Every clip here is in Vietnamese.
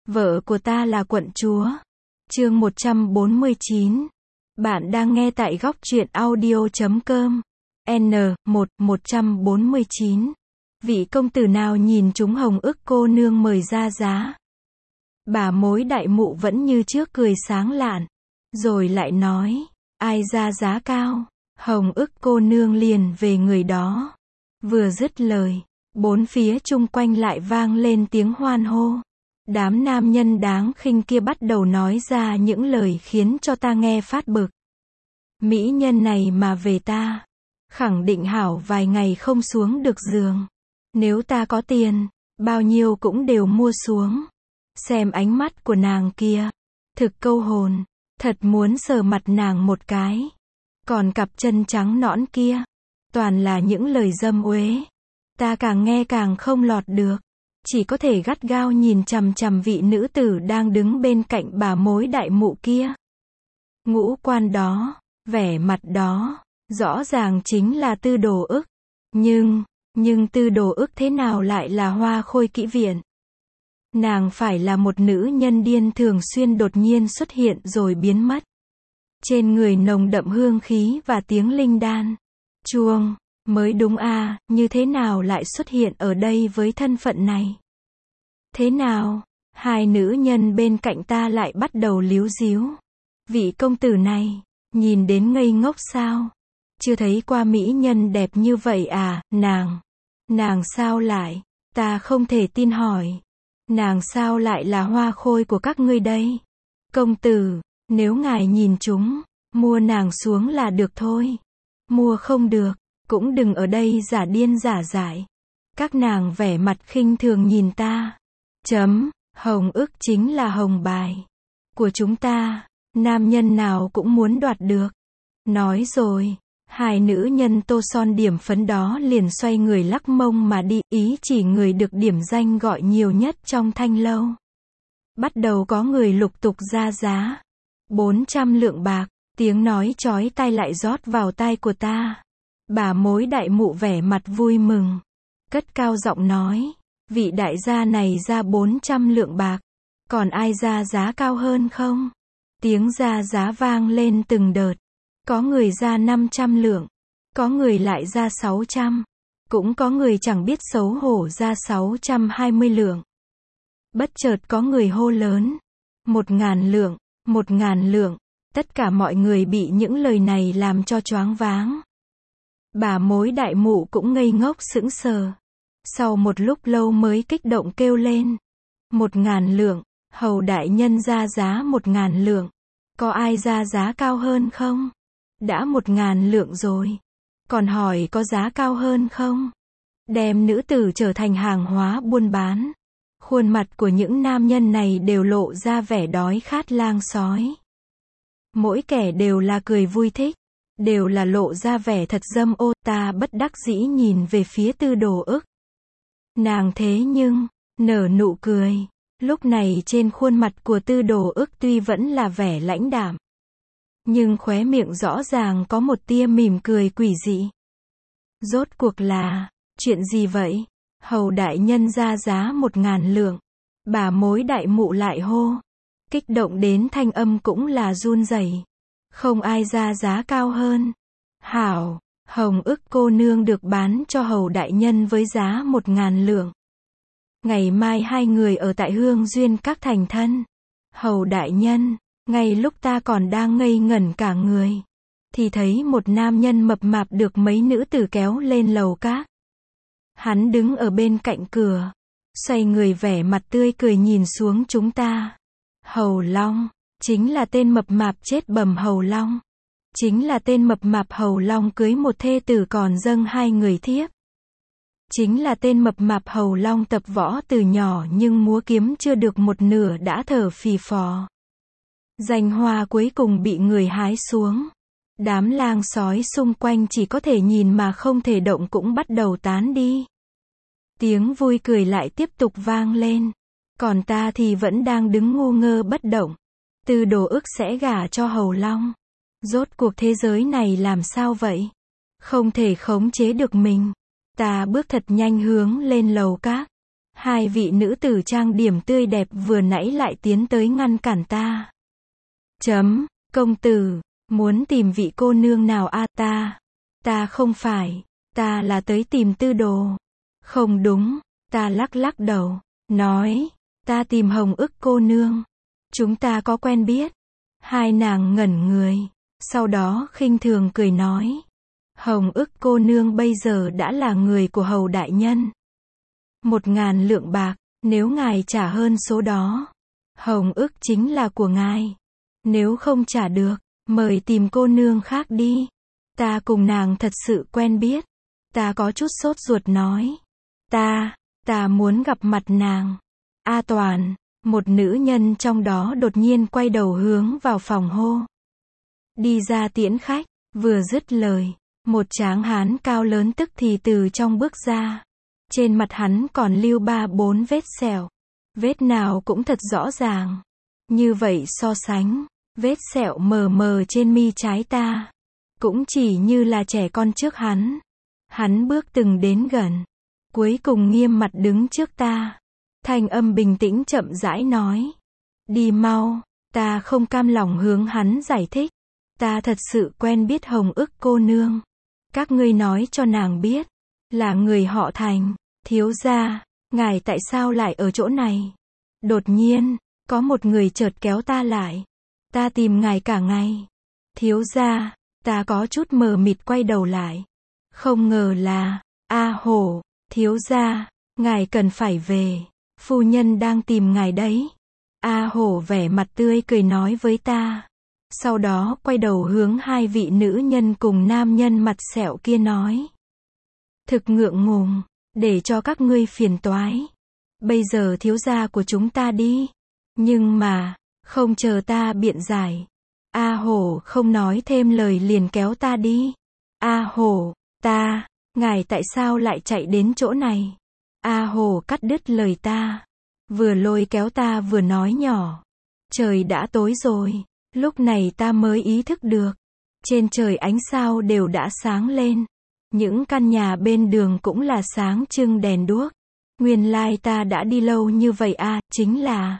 Vợ của ta là quận chúa. Chương 149. Bạn đang nghe tại góc truyện audio.com. N149. Vị công tử nào nhìn chúng hồng ức cô nương mời ra giá. Bà mối đại mụ vẫn như trước cười sáng lạn. Rồi lại nói, ai ra giá cao, hồng ức cô nương liền về người đó. Vừa dứt lời, bốn phía chung quanh lại vang lên tiếng hoan hô. Đám nam nhân đáng khinh kia bắt đầu nói ra những lời khiến cho ta nghe phát bực. Mỹ nhân này mà về ta, khẳng định hảo vài ngày không xuống được giường. Nếu ta có tiền, bao nhiêu cũng đều mua xuống. Xem ánh mắt của nàng kia, thực câu hồn, thật muốn sờ mặt nàng một cái. Còn cặp chân trắng nõn kia, toàn là những lời dâm uế. Ta càng nghe càng không lọt được. Chỉ có thể gắt gao nhìn chằm chằm vị nữ tử đang đứng bên cạnh bà mối đại mụ kia. Ngũ quan đó, vẻ mặt đó, rõ ràng chính là Tư Đồ Ức. Nhưng Tư Đồ Ức thế nào lại là Hoa Khôi Kỹ Viện? Nàng phải là một nữ nhân điên thường xuyên đột nhiên xuất hiện rồi biến mất. Trên người nồng đậm hương khí và tiếng linh đan. Chuông, mới đúng à, như thế nào lại xuất hiện ở đây với thân phận này? Thế nào? Hai nữ nhân bên cạnh ta lại bắt đầu líu díu. Vị công tử này, nhìn đến ngây ngốc sao? Chưa thấy qua mỹ nhân đẹp như vậy à, nàng sao lại? Ta không thể tin hỏi. Nàng sao lại là hoa khôi của các ngươi đây? Công tử, nếu ngài nhìn chúng, mua nàng xuống là được thôi. Mua không được, cũng đừng ở đây giả điên giả dại. Các nàng vẻ mặt khinh thường nhìn ta. Hồng ức chính là hồng bài của chúng ta, nam nhân nào cũng muốn đoạt được. Nói rồi, hai nữ nhân tô son điểm phấn đó liền xoay người lắc mông mà đi, ý chỉ người được điểm danh gọi nhiều nhất trong thanh lâu. Bắt đầu có người lục tục ra giá. 400 lượng bạc, tiếng nói chói tai lại rót vào tai của ta. Bà mối đại mụ vẻ mặt vui mừng, cất cao giọng nói, vị đại gia này ra 400 lượng bạc, còn ai ra giá cao hơn không? Tiếng ra giá vang lên từng đợt, có người ra 500 lượng, có người lại ra 600, cũng có người chẳng biết xấu hổ ra 620 lượng. Bất chợt có người hô lớn, 1.000 lượng, 1.000 lượng, tất cả mọi người bị những lời này làm cho choáng váng. Bà mối đại mụ cũng ngây ngốc sững sờ. Sau một lúc lâu mới kích động kêu lên. 1.000 lượng, hầu đại nhân ra giá 1.000 lượng. Có ai ra giá cao hơn không? Đã 1.000 lượng rồi. Còn hỏi có giá cao hơn không? Đem nữ tử trở thành hàng hóa buôn bán. Khuôn mặt của những nam nhân này đều lộ ra vẻ đói khát lang sói. Mỗi kẻ đều là cười vui thích. Đều là lộ ra vẻ thật dâm ô. Ta bất đắc dĩ nhìn về phía Tư Đồ Ức. Nàng thế nhưng, nở nụ cười. Lúc này trên khuôn mặt của Tư Đồ Ức tuy vẫn là vẻ lãnh đạm, nhưng khóe miệng rõ ràng có một tia mỉm cười quỷ dị. Rốt cuộc là, chuyện gì vậy? Hầu đại nhân ra giá 1.000 lượng. Bà mối đại mụ lại hô. Kích động đến thanh âm cũng là run rẩy. Không ai ra giá cao hơn. Hảo, hồng ức cô nương được bán cho hầu đại nhân với giá 1.000 lượng. Ngày mai hai người ở tại Hương Duyên các thành thân. Hầu đại nhân, ngay lúc ta còn đang ngây ngẩn cả người, thì thấy một nam nhân mập mạp được mấy nữ tử kéo lên lầu các. Hắn đứng ở bên cạnh cửa, xoay người vẻ mặt tươi cười nhìn xuống chúng ta. Hầu Long, chính là tên mập mạp chết bầm Hầu Long. Chính là tên mập mạp Hầu Long cưới một thê tử còn dâng hai người thiếp. Chính là tên mập mạp Hầu Long tập võ từ nhỏ nhưng múa kiếm chưa được một nửa đã thở phì phò. Danh hoa cuối cùng bị người hái xuống. Đám lang sói xung quanh chỉ có thể nhìn mà không thể động cũng bắt đầu tán đi. Tiếng vui cười lại tiếp tục vang lên. Còn ta thì vẫn đang đứng ngu ngơ bất động. Tư Đồ Ức sẽ gả cho Hầu Long. Rốt cuộc thế giới này làm sao vậy? Không thể khống chế được mình. Ta bước thật nhanh hướng lên lầu các. Hai vị nữ tử trang điểm tươi đẹp vừa nãy lại tiến tới ngăn cản ta. Công tử, muốn tìm vị cô nương nào a? Ta không phải, ta là tới tìm Tư Đồ. Không đúng, ta lắc lắc đầu, nói, ta tìm Hồng Ức cô nương. Chúng ta có quen biết. Hai nàng ngẩn người, sau đó khinh thường cười nói, Hồng Ức cô nương bây giờ đã là người của Hầu đại nhân. 1.000 lượng bạc, nếu ngài trả hơn số đó, Hồng Ức chính là của ngài. Nếu không trả được, mời tìm cô nương khác đi. Ta cùng nàng thật sự quen biết. Ta có chút sốt ruột nói. Ta muốn gặp mặt nàng. A Toàn, một nữ nhân trong đó đột nhiên quay đầu hướng vào phòng hô. Đi ra tiễn khách, vừa dứt lời, một tráng hán cao lớn tức thì từ trong bước ra. Trên mặt hắn còn lưu 3-4 vết sẹo. Vết nào cũng thật rõ ràng. Như vậy so sánh, vết sẹo mờ mờ trên mi trái ta, cũng chỉ như là trẻ con trước hắn. Hắn bước từng đến gần, cuối cùng nghiêm mặt đứng trước ta. Thanh âm bình tĩnh chậm rãi nói. Đi mau, ta không cam lòng hướng hắn giải thích. Ta thật sự quen biết Hồng Ức cô nương. Các ngươi nói cho nàng biết, là người họ Thành. Thiếu gia, ngài tại sao lại ở chỗ này? Đột nhiên, có một người chợt kéo ta lại. Ta tìm ngài cả ngày. Thiếu gia, ta có chút mờ mịt quay đầu lại. Không ngờ là, A Hổ, thiếu gia, ngài cần phải về. Phu nhân đang tìm ngài đấy. A Hổ vẻ mặt tươi cười nói với ta. Sau đó quay đầu hướng hai vị nữ nhân cùng nam nhân mặt sẹo kia nói. Thực ngượng ngùng, để cho các ngươi phiền toái. Bây giờ thiếu gia của chúng ta đi. Nhưng mà, không chờ ta biện giải. A Hổ không nói thêm lời liền kéo ta đi. A Hổ, ngài tại sao lại chạy đến chỗ này? A Hổ cắt đứt lời ta. Vừa lôi kéo ta vừa nói nhỏ. Trời đã tối rồi. Lúc này ta mới ý thức được. Trên trời ánh sao đều đã sáng lên. Những căn nhà bên đường cũng là sáng trưng đèn đuốc. Nguyên lai ta đã đi lâu như vậy à, chính là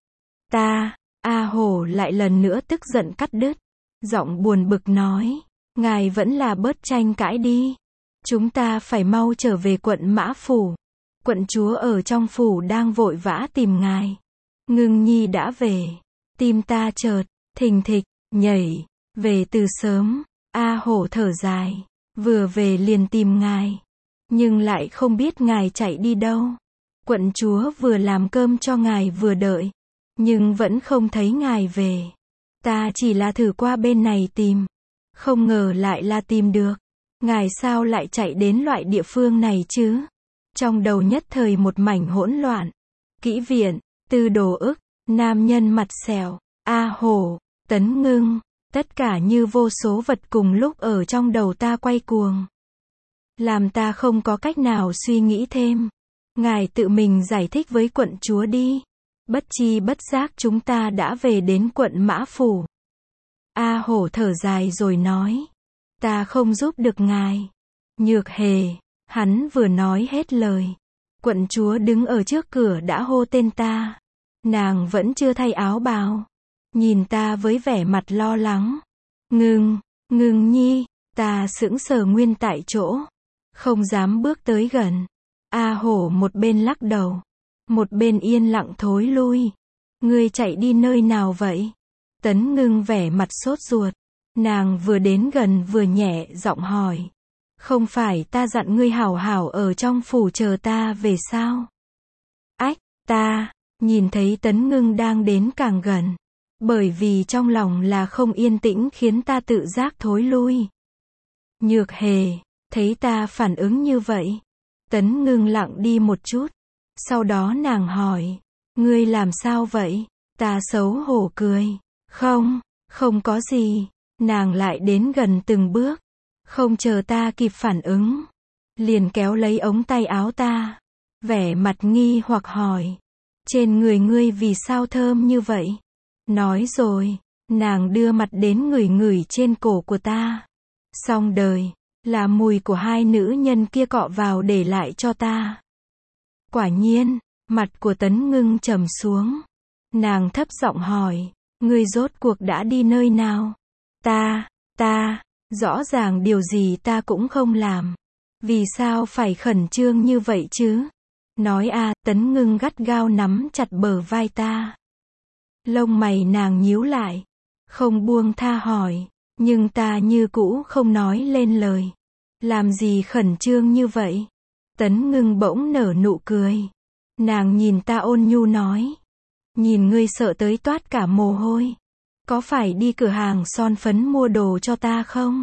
ta. A Hổ lại lần nữa tức giận cắt đứt. Giọng buồn bực nói. Ngài vẫn là bớt tranh cãi đi. Chúng ta phải mau trở về quận Mã Phủ. Quận chúa ở trong phủ đang vội vã tìm ngài. Ngưng nhi đã về. Tim ta chợt, thình thịch, nhảy. Về từ sớm. A Hổ thở dài. Vừa về liền tìm ngài. Nhưng lại không biết ngài chạy đi đâu. Quận chúa vừa làm cơm cho ngài vừa đợi. Nhưng vẫn không thấy ngài về. Ta chỉ là thử qua bên này tìm. Không ngờ lại là tìm được. Ngài sao lại chạy đến loại địa phương này chứ? Trong đầu nhất thời một mảnh hỗn loạn. Kỹ viện, Tư Đồ Ức, nam nhân mặt sẹo, A Hổ, Tấn Ngưng. Tất cả như vô số vật cùng lúc ở trong đầu ta quay cuồng. Làm ta không có cách nào suy nghĩ thêm. Ngài tự mình giải thích với quận chúa đi. Bất chi bất giác chúng ta đã về đến quận Mã Phủ. A Hổ thở dài rồi nói. Ta không giúp được ngài. Nhược Hề, hắn vừa nói hết lời. Quận chúa đứng ở trước cửa đã hô tên ta. Nàng vẫn chưa thay áo bào. Nhìn ta với vẻ mặt lo lắng. Ngưng nhi, ta sững sờ nguyên tại chỗ. Không dám bước tới gần. A Hổ một bên lắc đầu. Một bên yên lặng thối lui. Ngươi chạy đi nơi nào vậy? Tấn Ngưng vẻ mặt sốt ruột. Nàng vừa đến gần vừa nhẹ giọng hỏi. Không phải ta dặn ngươi hảo hảo ở trong phủ chờ ta về sao? Ách, ta nhìn thấy Tấn Ngưng đang đến càng gần. Bởi vì trong lòng là không yên tĩnh khiến ta tự giác thối lui. Nhược Hề, thấy ta phản ứng như vậy. Tấn Ngưng lặng đi một chút. Sau đó nàng hỏi. Ngươi làm sao vậy? Ta xấu hổ cười. Không có gì. Nàng lại đến gần từng bước. Không chờ ta kịp phản ứng. Liền kéo lấy ống tay áo ta. Vẻ mặt nghi hoặc hỏi. Trên người ngươi vì sao thơm như vậy? Nói rồi. Nàng đưa mặt đến ngửi ngửi trên cổ của ta. Xong đời. Là mùi của hai nữ nhân kia cọ vào để lại cho ta. Quả nhiên, Mặt của Tấn Ngưng trầm xuống. Nàng thấp giọng hỏi, ngươi rốt cuộc đã đi nơi nào? Ta, rõ ràng điều gì ta cũng không làm. Vì sao phải khẩn trương như vậy chứ? Nói a, Tấn Ngưng gắt gao nắm chặt bờ vai ta. Lông mày nàng nhíu lại, không buông tha hỏi, nhưng ta như cũ không nói lên lời. Làm gì khẩn trương như vậy? Tấn Ngưng bỗng nở nụ cười. Nàng nhìn ta ôn nhu nói, nhìn ngươi sợ tới toát cả mồ hôi. Có phải đi cửa hàng son phấn mua đồ cho ta không?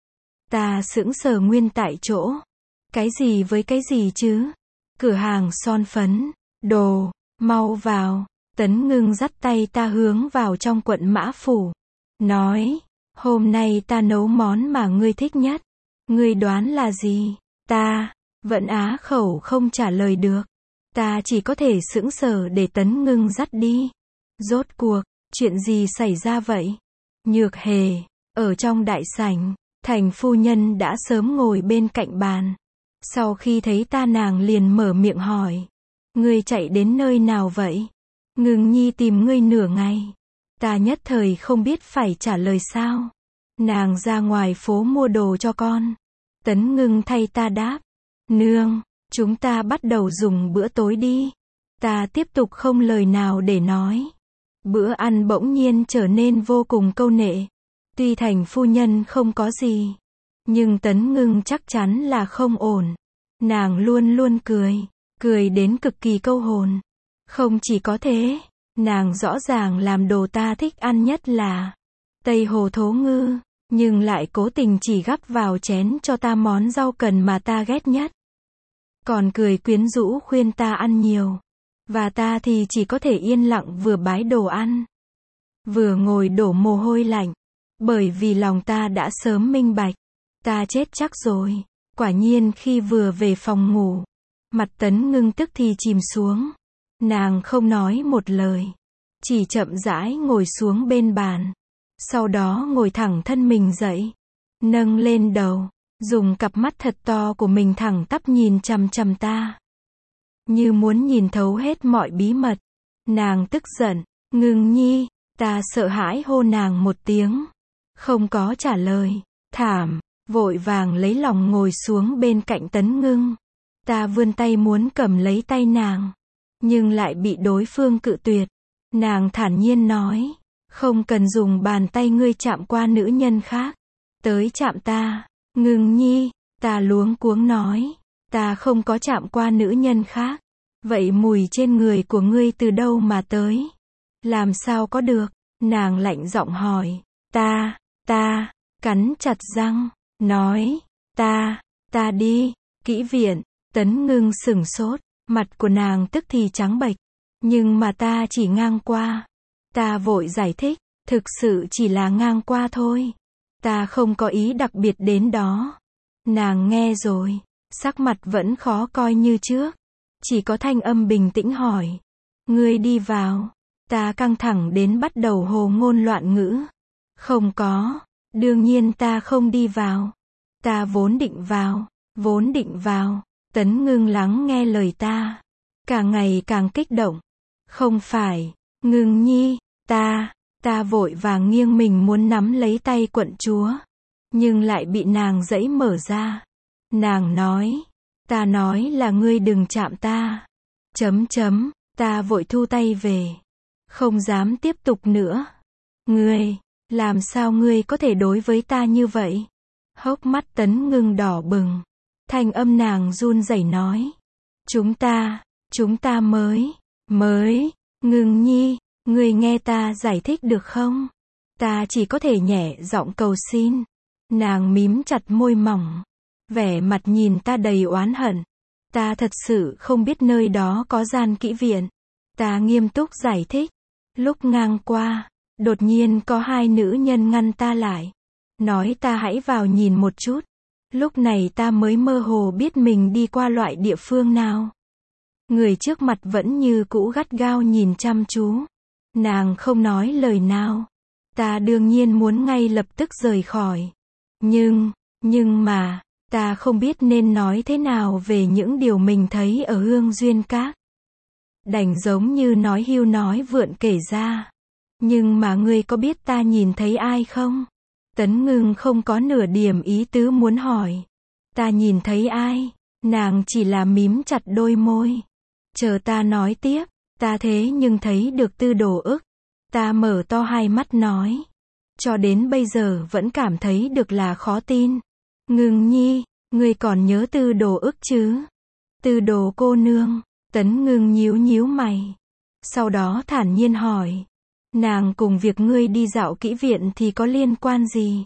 Ta sững sờ nguyên tại chỗ. Cái gì với cái gì chứ? Cửa hàng son phấn, đồ, mau vào. Tấn Ngưng dắt tay ta hướng vào trong quận Mã Phủ. Nói, hôm nay ta nấu món mà ngươi thích nhất. Ngươi đoán là gì? Ta vẫn á khẩu không trả lời được. Ta chỉ có thể sững sờ để Tấn Ngưng dắt đi. Rốt cuộc, chuyện gì xảy ra vậy? Nhược Hề, ở trong đại sảnh, Thành phu nhân đã sớm ngồi bên cạnh bàn. Sau khi thấy ta nàng liền mở miệng hỏi. Ngươi chạy đến nơi nào vậy? Ngưng nhi tìm ngươi nửa ngày. Ta nhất thời không biết phải trả lời sao. Nàng ra ngoài phố mua đồ cho con. Tấn Ngưng thay ta đáp. Nương, chúng ta bắt đầu dùng bữa tối đi. Ta tiếp tục không lời nào để nói. Bữa ăn bỗng nhiên trở nên vô cùng câu nệ. Tuy Thành phu nhân không có gì, nhưng Tấn Ngưng chắc chắn là không ổn. Nàng luôn luôn cười đến cực kỳ câu hồn. Không chỉ có thế, nàng rõ ràng làm đồ ta thích ăn nhất là Tây Hồ Thố Ngư, nhưng lại cố tình chỉ gắp vào chén cho ta món rau cần mà ta ghét nhất. Còn cười quyến rũ khuyên ta ăn nhiều. Và ta thì chỉ có thể yên lặng vừa bái đồ ăn, vừa ngồi đổ mồ hôi lạnh. Bởi vì lòng ta đã sớm minh bạch. Ta chết chắc rồi. Quả nhiên khi vừa về phòng ngủ, mặt Tấn Ngưng tức thì chìm xuống. Nàng không nói một lời, chỉ chậm rãi ngồi xuống bên bàn. Sau đó ngồi thẳng thân mình dậy, nâng lên đầu, dùng cặp mắt thật to của mình thẳng tắp nhìn chằm chằm ta, như muốn nhìn thấu hết mọi bí mật. Nàng tức giận, Ngưng nhi. Ta sợ hãi hô nàng một tiếng, không có trả lời. Thảm, vội vàng lấy lòng ngồi xuống bên cạnh Tấn Ngưng. Ta vươn tay muốn cầm lấy tay nàng, nhưng lại bị đối phương cự tuyệt. Nàng thản nhiên nói, không cần dùng bàn tay ngươi chạm qua nữ nhân khác, tới chạm ta. Ngưng nhi, ta luống cuống nói, ta không có chạm qua nữ nhân khác. Vậy mùi trên người của ngươi từ đâu mà tới? Làm sao có được? Nàng lạnh giọng hỏi. Ta, cắn chặt răng, nói, ta đi, kỹ viện. Tấn Ngưng sửng sốt, mặt của nàng tức thì trắng bệch. Nhưng mà ta chỉ ngang qua. Ta vội giải thích, thực sự chỉ là ngang qua thôi. Ta không có ý đặc biệt đến đó. Nàng nghe rồi, sắc mặt vẫn khó coi như trước. Chỉ có thanh âm bình tĩnh hỏi. Ngươi đi vào. Ta căng thẳng đến bắt đầu hồ ngôn loạn ngữ. Không có, đương nhiên ta không đi vào. Ta vốn định vào. Tấn Ngưng lắng nghe lời ta, càng ngày càng kích động. Không phải, Ngưng nhi, ta vội vàng nghiêng mình muốn nắm lấy tay quận chúa, nhưng lại bị nàng giãy mở ra. Nàng nói, ta nói là ngươi đừng chạm ta. Ta vội thu tay về, không dám tiếp tục nữa. Ngươi, làm sao ngươi có thể đối với ta như vậy? Hốc mắt Tấn Ngưng đỏ bừng, thanh âm nàng run rẩy nói, chúng ta mới, Ngưng nhi, ngươi nghe ta giải thích được không? Ta chỉ có thể nhẹ giọng cầu xin. Nàng mím chặt môi mỏng, vẻ mặt nhìn ta đầy oán hận. Ta thật sự không biết nơi đó có gian kỹ viện. Ta nghiêm túc giải thích. Lúc ngang qua, đột nhiên có hai nữ nhân ngăn ta lại, nói ta hãy vào nhìn một chút. Lúc này ta mới mơ hồ biết mình đi qua loại địa phương nào. Người trước mặt vẫn như cũ gắt gao nhìn chăm chú. Nàng không nói lời nào. Ta đương nhiên muốn ngay lập tức rời khỏi. Nhưng mà, ta không biết nên nói thế nào về những điều mình thấy ở Hương Duyên Các. đành giống như nói hưu nói vượn kể ra. Nhưng mà ngươi có biết ta nhìn thấy ai không? Tấn Ngưng không có nửa điểm ý tứ muốn hỏi. Ta nhìn thấy ai? Nàng chỉ là mím chặt đôi môi. Chờ ta nói tiếp, ta thế nhưng thấy được Tư Đồ Ức. Ta mở to hai mắt nói. Cho đến bây giờ vẫn cảm thấy được là khó tin. Ngưng nhi, ngươi còn nhớ Tư Đồ Ức chứ? Tư Đồ cô nương. Tấn Ngưng nhíu nhíu mày. Sau đó thản nhiên hỏi. Nàng cùng việc ngươi đi dạo kỹ viện thì có liên quan gì?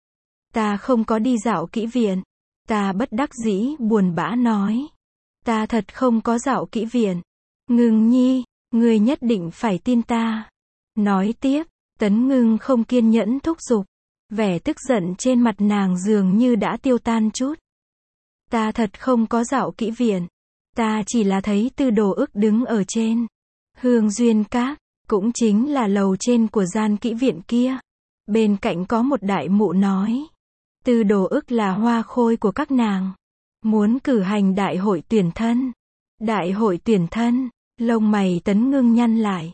Ta không có đi dạo kỹ viện. Ta bất đắc dĩ buồn bã nói. Ta thật không có dạo kỹ viện. Ngưng nhi, ngươi nhất định phải tin ta. Nói tiếp, Tấn Ngưng không kiên nhẫn thúc giục. Vẻ tức giận trên mặt nàng dường như đã tiêu tan chút. Ta thật không có dạo kỹ viện. Ta chỉ là thấy Tư Đồ Ức đứng ở trên Hương Duyên Các, cũng chính là lầu trên của gian kỹ viện kia. Bên cạnh có một đại mụ nói. Tư Đồ Ức là hoa khôi của các nàng. Muốn cử hành đại hội tuyển thân. Đại hội tuyển thân, lông mày Tấn Ngưng nhăn lại.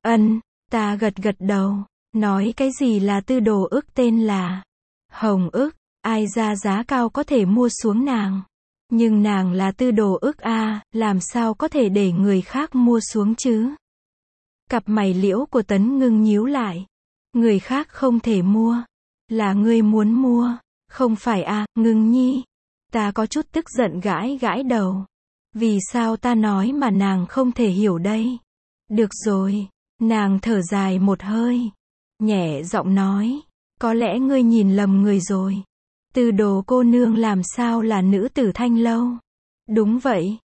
Ta gật gật đầu. Nói cái gì là Tư Đồ Ức tên là Hồng Ức, ai ra giá cao có thể mua xuống nàng. Nhưng nàng là Tư Đồ Ức a, làm sao có thể để người khác mua xuống chứ? Cặp mày liễu của Tấn Ngưng nhíu lại. Người khác không thể mua. Là ngươi muốn mua. Không phải a, Ngưng nhi. Ta có chút tức giận gãi gãi đầu. Vì sao ta nói mà nàng không thể hiểu đây? Được rồi. Nàng thở dài một hơi. Nhẹ giọng nói. Có lẽ ngươi nhìn lầm người rồi. Tư Đồ cô nương làm sao là nữ tử Thanh Lâu? Đúng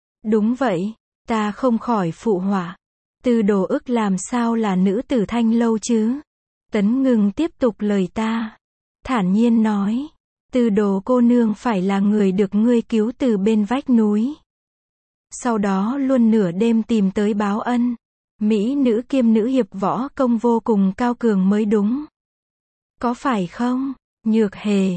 vậy, ta không khỏi phụ họa. Tư Đồ Ức làm sao là nữ tử Thanh Lâu chứ? Tấn Ngưng tiếp tục lời ta. Thản nhiên nói. Tư Đồ cô nương phải là người được ngươi cứu từ bên vách núi. Sau đó luôn nửa đêm tìm tới báo ân. Mỹ nữ kiêm nữ hiệp võ công vô cùng cao cường mới đúng. Có phải không? Nhược Hề.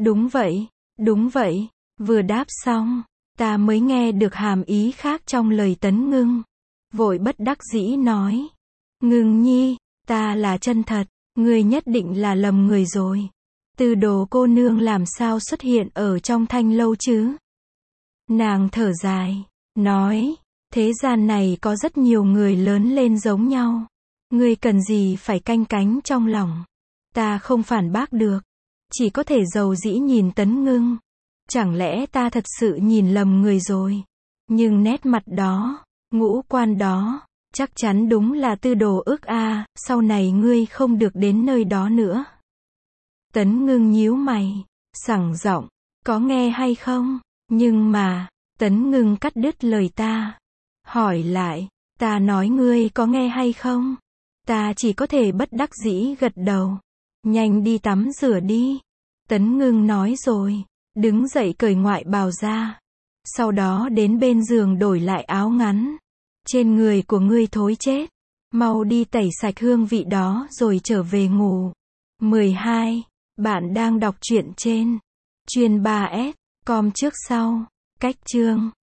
Đúng vậy. Vừa đáp xong, ta mới nghe được hàm ý khác trong lời Tấn Ngưng. Vội bất đắc dĩ nói. Ngưng nhi, ta là chân thật, ngươi nhất định là lầm người rồi. Tư Đồ cô nương làm sao xuất hiện ở trong Thanh Lâu chứ? Nàng thở dài, nói, thế gian này có rất nhiều người lớn lên giống nhau. Ngươi cần gì phải canh cánh trong lòng. Ta không phản bác được. Chỉ có thể dầu dĩ nhìn Tấn Ngưng. Chẳng lẽ ta thật sự nhìn lầm người rồi? Nhưng nét mặt đó, ngũ quan đó, chắc chắn đúng là Tư Đồ Ức a, sau này ngươi không được đến nơi đó nữa. Tấn Ngưng nhíu mày, sẳng giọng, có nghe hay không? Nhưng mà, Tấn Ngưng cắt đứt lời ta. Hỏi lại, ta nói ngươi có nghe hay không? Ta chỉ có thể bất đắc dĩ gật đầu. Nhanh đi tắm rửa đi. Tấn Ngưng nói rồi, đứng dậy cởi ngoại bào ra. Sau đó đến bên giường đổi lại áo ngắn. Trên người của ngươi thối chết. Mau đi tẩy sạch hương vị đó rồi trở về ngủ. 12. Bạn đang đọc truyện trên Chuyên 3S, com trước sau. Cách chương